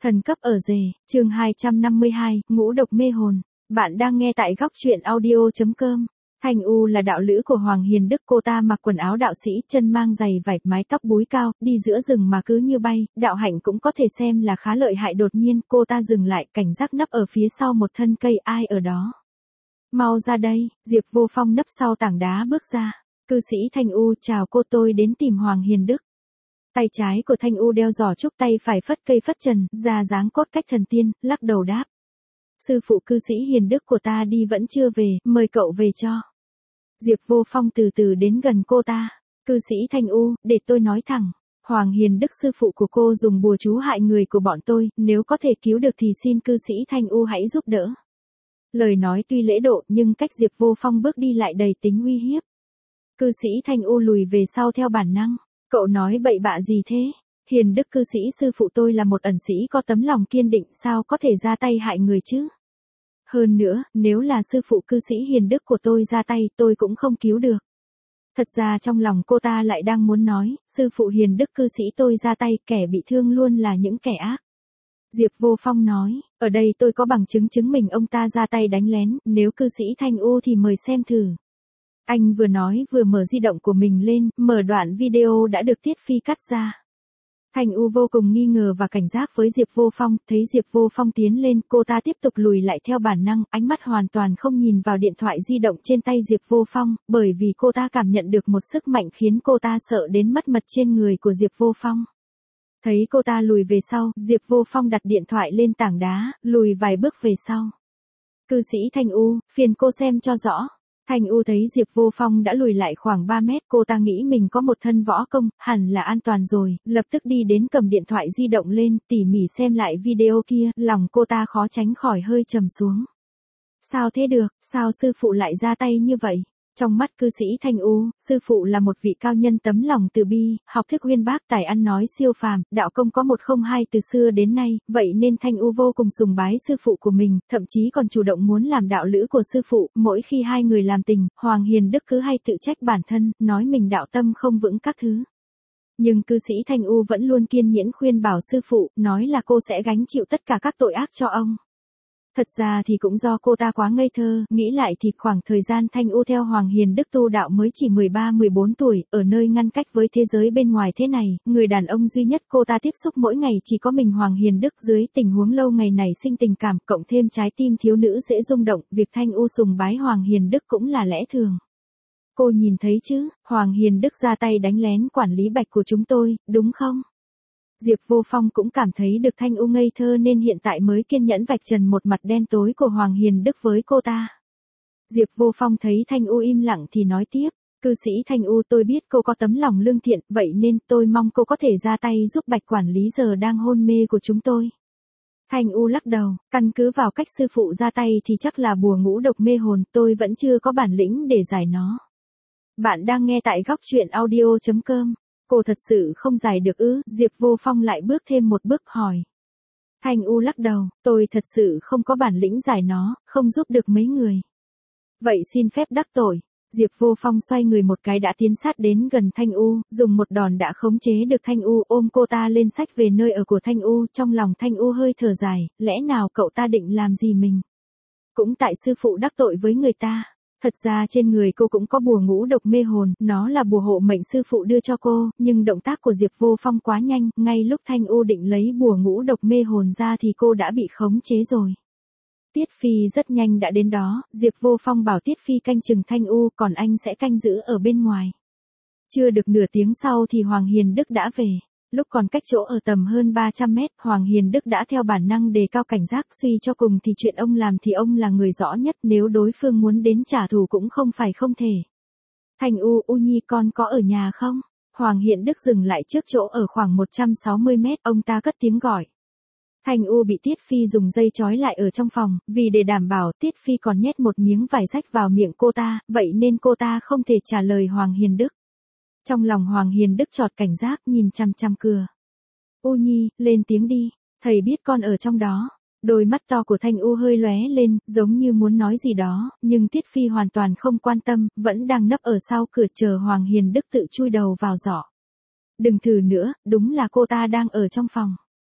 Thần cấp ở rể, chương 252, ngũ độc mê hồn. Bạn đang nghe tại góc truyện audio.com. Thanh U là đạo lữ của Hoàng Hiền Đức, cô ta mặc quần áo đạo sĩ, chân mang giày vải, mái tóc búi cao, đi giữa rừng mà cứ như bay, đạo hạnh cũng có thể xem là khá lợi hại. Đột nhiên, cô ta dừng lại, cảnh giác nấp ở phía sau một thân cây, ai ở đó? Mau ra đây, Diệp Vô Phong nấp sau tảng đá bước ra. Cư sĩ Thanh U, chào cô, tôi đến tìm Hoàng Hiền Đức. Tay trái của Thanh U đeo giỏ trúc, tay phải phất cây phất trần, ra dáng cốt cách thần tiên, lắc đầu đáp. Sư phụ cư sĩ Hiền Đức của ta đi vẫn chưa về, mời cậu về cho. Diệp Vô Phong từ từ đến gần cô ta. Cư sĩ Thanh U, để tôi nói thẳng. Hoàng Hiền Đức sư phụ của cô dùng bùa chú hại người của bọn tôi, nếu có thể cứu được thì xin cư sĩ Thanh U hãy giúp đỡ. Lời nói tuy lễ độ nhưng cách Diệp Vô Phong bước đi lại đầy tính uy hiếp. Cư sĩ Thanh U lùi về sau theo bản năng. Cậu nói bậy bạ gì thế? Hiền Đức cư sĩ sư phụ tôi là một ẩn sĩ có tấm lòng kiên định, sao có thể ra tay hại người chứ? Hơn nữa, nếu là sư phụ cư sĩ Hiền Đức của tôi ra tay, tôi cũng không cứu được. Thật ra trong lòng cô ta lại đang muốn nói, sư phụ Hiền Đức cư sĩ tôi ra tay, kẻ bị thương luôn là những kẻ ác. Diệp Vô Phong nói, ở đây tôi có bằng chứng chứng minh ông ta ra tay đánh lén, nếu cư sĩ Thanh U thì mời xem thử. Anh vừa nói vừa mở di động của mình lên, mở đoạn video đã được Tiết Phi cắt ra. Thanh U vô cùng nghi ngờ và cảnh giác với Diệp Vô Phong, thấy Diệp Vô Phong tiến lên, cô ta tiếp tục lùi lại theo bản năng, ánh mắt hoàn toàn không nhìn vào điện thoại di động trên tay Diệp Vô Phong, bởi vì cô ta cảm nhận được một sức mạnh khiến cô ta sợ đến mất mật trên người của Diệp Vô Phong. Thấy cô ta lùi về sau, Diệp Vô Phong đặt điện thoại lên tảng đá, lùi vài bước về sau. Cư sĩ Thanh U, phiền cô xem cho rõ. Thanh U thấy Diệp Vô Phong đã lùi lại khoảng 3 mét, cô ta nghĩ mình có một thân võ công, hẳn là an toàn rồi, lập tức đi đến cầm điện thoại di động lên, tỉ mỉ xem lại video kia, lòng cô ta khó tránh khỏi hơi trầm xuống. Sao thế được, sao sư phụ lại ra tay như vậy? Trong mắt cư sĩ Thanh U, sư phụ là một vị cao nhân tấm lòng từ bi, học thức uyên bác, tài ăn nói siêu phàm, đạo công có 102 từ xưa đến nay, vậy nên Thanh U vô cùng sùng bái sư phụ của mình, thậm chí còn chủ động muốn làm đạo lữ của sư phụ. Mỗi khi hai người làm tình, Hoàng Hiền Đức cứ hay tự trách bản thân, nói mình đạo tâm không vững các thứ. Nhưng cư sĩ Thanh U vẫn luôn kiên nhẫn khuyên bảo sư phụ, nói là cô sẽ gánh chịu tất cả các tội ác cho ông. Thật ra thì cũng do cô ta quá ngây thơ, nghĩ lại thì khoảng thời gian Thanh U theo Hoàng Hiền Đức tu đạo mới chỉ 13-14 tuổi, ở nơi ngăn cách với thế giới bên ngoài thế này, người đàn ông duy nhất cô ta tiếp xúc mỗi ngày chỉ có mình Hoàng Hiền Đức. Dưới tình huống lâu ngày này sinh tình cảm, cộng thêm trái tim thiếu nữ dễ rung động, việc Thanh U sùng bái Hoàng Hiền Đức cũng là lẽ thường. Cô nhìn thấy chứ, Hoàng Hiền Đức ra tay đánh lén quản lý Bạch của chúng tôi, đúng không? Diệp Vô Phong cũng cảm thấy được Thanh U ngây thơ nên hiện tại mới kiên nhẫn vạch trần một mặt đen tối của Hoàng Hiền Đức với cô ta. Diệp Vô Phong thấy Thanh U im lặng thì nói tiếp, cư sĩ Thanh U, tôi biết cô có tấm lòng lương thiện, vậy nên tôi mong cô có thể ra tay giúp Bạch quản lý giờ đang hôn mê của chúng tôi. Thanh U lắc đầu, căn cứ vào cách sư phụ ra tay thì chắc là bùa ngũ độc mê hồn, tôi vẫn chưa có bản lĩnh để giải nó. Bạn đang nghe tại góc truyện audio.com. Cô thật sự không giải được ư? Diệp Vô Phong lại bước thêm một bước hỏi. Thanh U lắc đầu, tôi thật sự không có bản lĩnh giải nó, không giúp được mấy người. Vậy xin phép đắc tội. Diệp Vô Phong xoay người một cái đã tiến sát đến gần Thanh U, dùng một đòn đã khống chế được Thanh U, ôm cô ta lên xách về nơi ở của Thanh U. Trong lòng Thanh U hơi thở dài, lẽ nào cậu ta định làm gì mình? Cũng tại sư phụ đắc tội với người ta. Thật ra trên người cô cũng có bùa ngũ độc mê hồn, nó là bùa hộ mệnh sư phụ đưa cho cô, nhưng động tác của Diệp Vô Phong quá nhanh, ngay lúc Thanh U định lấy bùa ngũ độc mê hồn ra thì cô đã bị khống chế rồi. Tiết Phi rất nhanh đã đến đó, Diệp Vô Phong bảo Tiết Phi canh chừng Thanh U, còn anh sẽ canh giữ ở bên ngoài. Chưa được nửa tiếng sau thì Hoàng Hiền Đức đã về. Lúc còn cách chỗ ở tầm hơn 300 mét, Hoàng Hiền Đức đã theo bản năng đề cao cảnh giác, suy cho cùng thì chuyện ông làm thì ông là người rõ nhất, nếu đối phương muốn đến trả thù cũng không phải không thể. Thanh U, U Nhi con có ở nhà không? Hoàng Hiền Đức dừng lại trước chỗ ở khoảng 160 mét, ông ta cất tiếng gọi. Thanh U bị Tiết Phi dùng dây trói lại ở trong phòng, vì để đảm bảo Tiết Phi còn nhét một miếng vải rách vào miệng cô ta, vậy nên cô ta không thể trả lời Hoàng Hiền Đức. Trong lòng Hoàng Hiền Đức chợt cảnh giác nhìn chằm chằm cửa. U Nhi, lên tiếng đi, thầy biết con ở trong đó. Đôi mắt to của Thanh U hơi lóe lên, giống như muốn nói gì đó, nhưng Tiết Phi hoàn toàn không quan tâm, vẫn đang nấp ở sau cửa chờ Hoàng Hiền Đức tự chui đầu vào giỏ. Đừng thử nữa, đúng là cô ta đang ở trong phòng.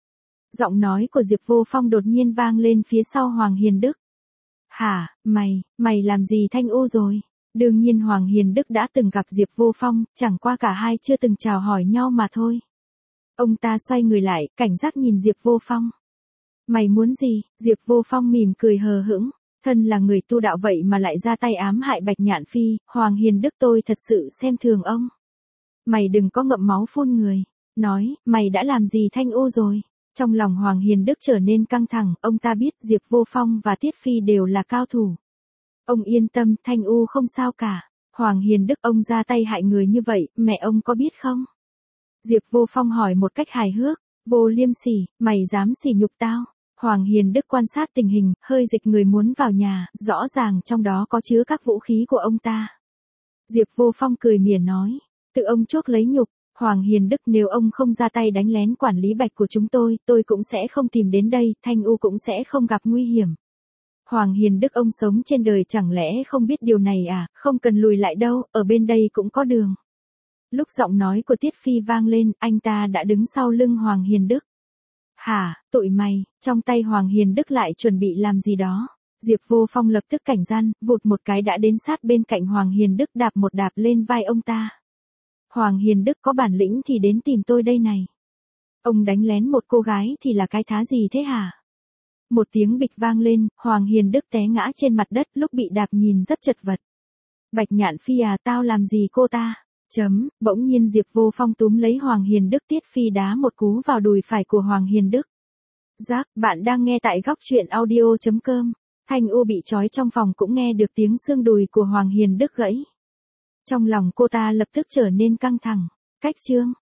Giọng nói của Diệp Vô Phong đột nhiên vang lên phía sau Hoàng Hiền Đức. Hả, mày làm gì Thanh U rồi? Đương nhiên Hoàng Hiền Đức đã từng gặp Diệp Vô Phong, chẳng qua cả hai chưa từng chào hỏi nhau mà thôi. Ông ta xoay người lại, cảnh giác nhìn Diệp Vô Phong. Mày muốn gì? Diệp Vô Phong mỉm cười hờ hững. Thân là người tu đạo vậy mà lại ra tay ám hại Bạch Nhạn Phi, Hoàng Hiền Đức tôi thật sự xem thường ông. Mày đừng có ngậm máu phun người. Nói, mày đã làm gì Thanh U rồi? Trong lòng Hoàng Hiền Đức trở nên căng thẳng, ông ta biết Diệp Vô Phong và Tiết Phi đều là cao thủ. Ông yên tâm, Thanh U không sao cả. Hoàng Hiền Đức ông ra tay hại người như vậy, mẹ ông có biết không? Diệp Vô Phong hỏi một cách hài hước. Vô Liêm Sỉ, mày dám sỉ nhục tao? Hoàng Hiền Đức quan sát tình hình, hơi dịch người muốn vào nhà, rõ ràng trong đó có chứa các vũ khí của ông ta. Diệp Vô Phong cười mỉa nói, tự ông chuốc lấy nhục. Hoàng Hiền Đức nếu ông không ra tay đánh lén quản lý Bạch của chúng tôi cũng sẽ không tìm đến đây, Thanh U cũng sẽ không gặp nguy hiểm. Hoàng Hiền Đức ông sống trên đời chẳng lẽ không biết điều này à, không cần lùi lại đâu, ở bên đây cũng có đường. Lúc giọng nói của Tiết Phi vang lên, anh ta đã đứng sau lưng Hoàng Hiền Đức. Hả, tụi mày, trong tay Hoàng Hiền Đức lại chuẩn bị làm gì đó. Diệp Vô Phong lập tức cảnh gian, vụt một cái đã đến sát bên cạnh Hoàng Hiền Đức đạp một đạp lên vai ông ta. Hoàng Hiền Đức có bản lĩnh thì đến tìm tôi đây này. Ông đánh lén một cô gái thì là cái thá gì thế hả? Một tiếng bịch vang lên, Hoàng Hiền Đức té ngã trên mặt đất lúc bị đạp nhìn rất chật vật. Bạch Nhạn Phi à, tao làm gì cô ta? Bỗng nhiên Diệp Vô Phong túm lấy Hoàng Hiền Đức, Tiết Phi đá một cú vào đùi phải của Hoàng Hiền Đức. Giác, bạn đang nghe tại góc truyện audio.com. Thanh U bị trói trong phòng cũng nghe được tiếng xương đùi của Hoàng Hiền Đức gãy. Trong lòng cô ta lập tức trở nên căng thẳng. Cách chương